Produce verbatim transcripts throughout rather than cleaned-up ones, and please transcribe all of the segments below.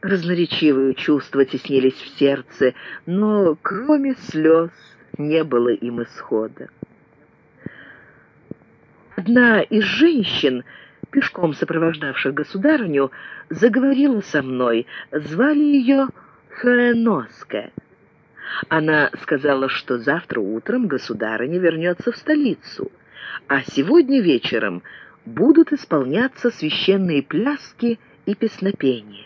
Разноречивые чувства теснились в сердце, но кроме слез не было им исхода. Одна из женщин, пешком сопровождавших государыню, заговорила со мной. Звали ее Хоэноске. Она сказала, что завтра утром государыня вернется в столицу, а сегодня вечером будут исполняться священные пляски и песнопения.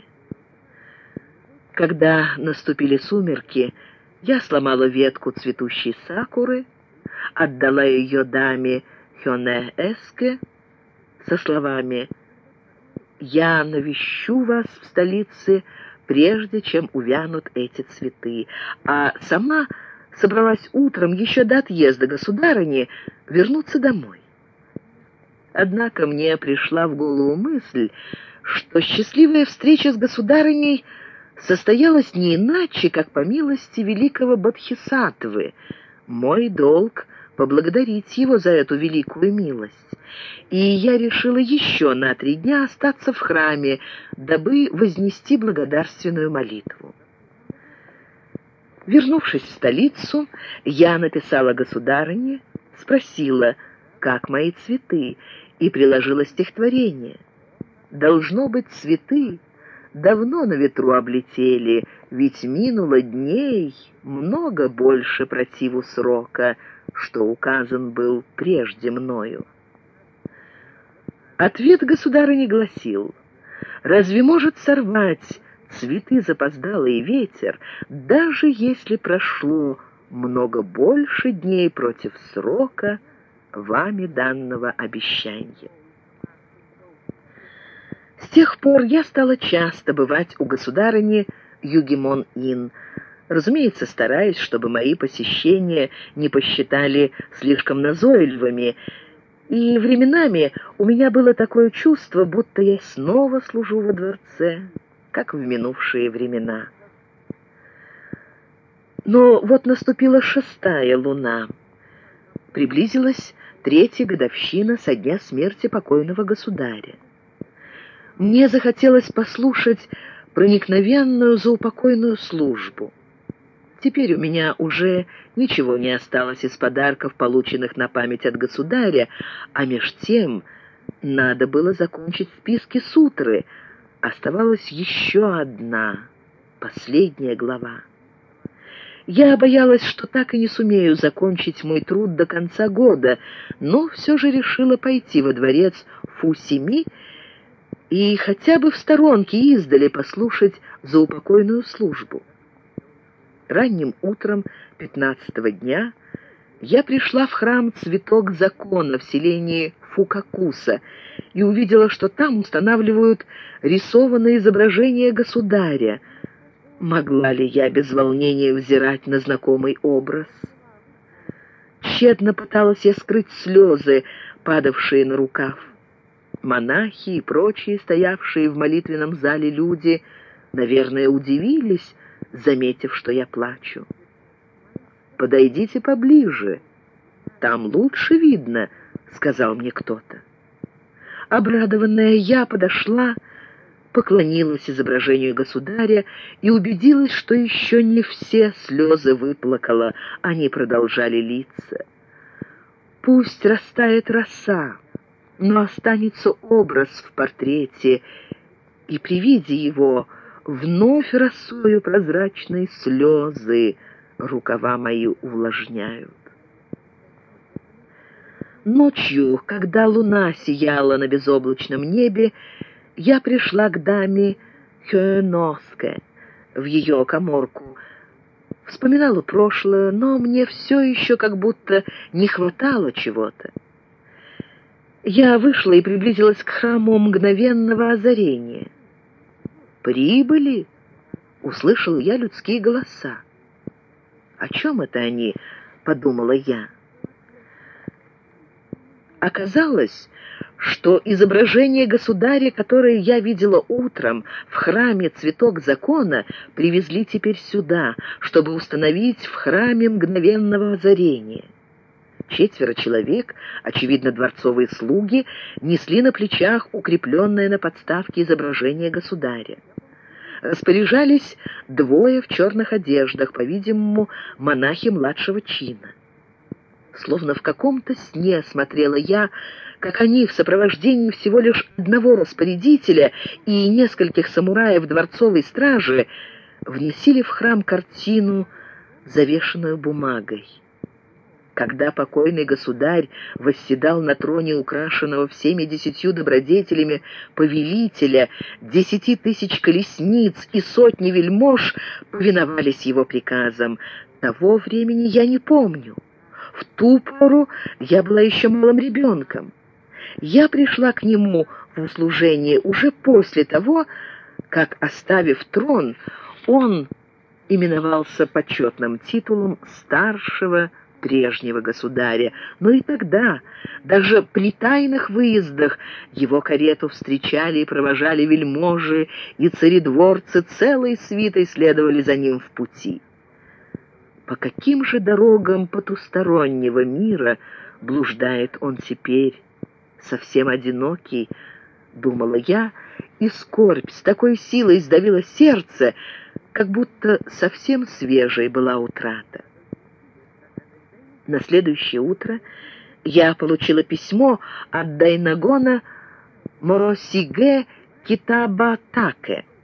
Когда наступили сумерки, я сломала ветку цветущей сакуры, отдала ее даме Хёне-эске со словами: «Я навещу вас в столице, прежде чем увянут эти цветы», а сама собралась утром, еще до отъезда государыни, вернуться домой. Однако мне пришла в голову мысль, что счастливая встреча с государыней состоялась не иначе, как по милости великого Бодхисаттвы. Мой долг — поблагодарить его за эту великую милость, и я решила еще на три дня остаться в храме, дабы вознести благодарственную молитву. Вернувшись в столицу, я написала государыне, спросила, как мои цветы, и приложила стихотворение. Должно быть, цветы давно на ветру облетели, ведь минуло дней много больше противу срока, что указан был прежде мною. Ответ государыни гласил: разве может сорвать цветы запоздалый ветер, даже если прошло много больше дней против срока вами данного обещания? С тех пор я стала часто бывать у государыни Югемон-ин, разумеется, стараясь, чтобы мои посещения не посчитали слишком назойливыми, и временами у меня было такое чувство, будто я снова служу во дворце, как в минувшие времена. Но вот наступила шестая луна. Приблизилась третья годовщина со дня смерти покойного государя. Мне захотелось послушать проникновенную заупокойную службу. Теперь у меня уже ничего не осталось из подарков, полученных на память от государя, а меж тем надо было закончить списки сутры. Оставалась еще одна, последняя глава. Я боялась, что так и не сумею закончить мой труд до конца года, но все же решила пойти во дворец Фусими и хотя бы в сторонке издали послушать заупокойную службу. Ранним утром пятнадцатого дня я пришла в храм «Цветок закона» в селении Фукакуса и увидела, что там устанавливают рисованное изображение государя. Могла ли я без волнения взирать на знакомый образ? Тщетно пыталась я скрыть слезы, падавшие на рукав. Монахи и прочие, стоявшие в молитвенном зале люди, наверное, удивились, заметив, что я плачу. «Подойдите поближе, там лучше видно», — сказал мне кто-то. Обрадованная, я подошла, поклонилась изображению государя и убедилась, что еще не все слезы выплакала, они продолжали литься. Пусть растает роса, но останется образ в портрете, и при виде его вновь росою прозрачной слезы рукава мои увлажняют. Ночью, когда луна сияла на безоблачном небе, я пришла к даме Хёэноске в ее каморку. Вспоминала прошлое, но мне все еще как будто не хватало чего-то. Я вышла и приблизилась к храму мгновенного озарения. «Прибыли?» — услышал я людские голоса. «О чем это они?» — подумала я. Оказалось, что изображение государя, которое я видела утром в храме «Цветок закона», привезли теперь сюда, чтобы установить в храме мгновенного озарения. Четверо человек, очевидно, дворцовые слуги, несли на плечах укрепленное на подставке изображение государя. распоряжались двое в черных одеждах, по-видимому, монахи младшего чина. Словно в каком-то сне смотрела я, как они в сопровождении всего лишь одного распорядителя и нескольких самураев дворцовой стражи внесили в храм картину, завешенную бумагой. Когда покойный государь восседал на троне украшенного всеми десятью добродетелями повелителя, десяти тысяч колесниц и сотни вельмож повиновались его приказам. Того времени я не помню. В ту пору я была еще малым ребенком. Я пришла к нему в услужение уже после того, как, оставив трон, он именовался почетным титулом старшего прежнего государя. Но и тогда, даже при тайных выездах, его карету встречали и провожали вельможи, и царедворцы целой свитой следовали за ним в пути. По каким же дорогам потустороннего мира блуждает он теперь, совсем одинокий, думала я, и скорбь с такой силой сдавила сердце, как будто совсем свежей была утрата. На следующее утро я получила письмо от Дайнагона Моросиге Китабатаке,